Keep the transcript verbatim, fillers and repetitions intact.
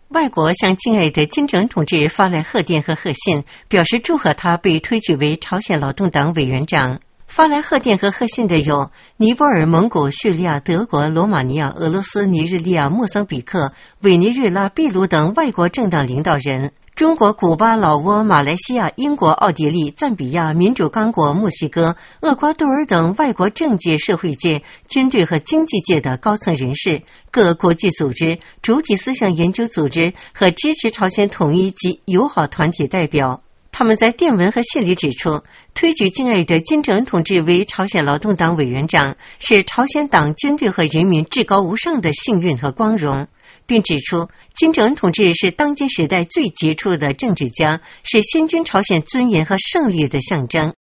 外国向敬爱的金正恩同志发来贺电和贺信，表示祝贺他被推举为朝鲜劳动党委员长。发来贺电和贺信的有尼泊尔、蒙古、叙利亚、德国、罗马尼亚、俄罗斯、尼日利亚、莫桑比克、委内瑞拉、秘鲁等外国政党领导人，中国、古巴、老挝、马来西亚、英国、奥地利、赞比亚、民主刚果、墨西哥、厄瓜多尔等外国政界、社会界、军队和经济界的高层人士，各国际组织、主体思想研究组织和支持朝鲜统一及友好团体代表。他们在电文和信里指出，推举敬爱的金正恩同志为朝鲜劳动党委员长，是朝鲜党、军队和人民至高无上的幸运和光荣，并指出金正恩同志是当今时代最杰出的政治家，是新军朝鲜尊严和胜利的象征。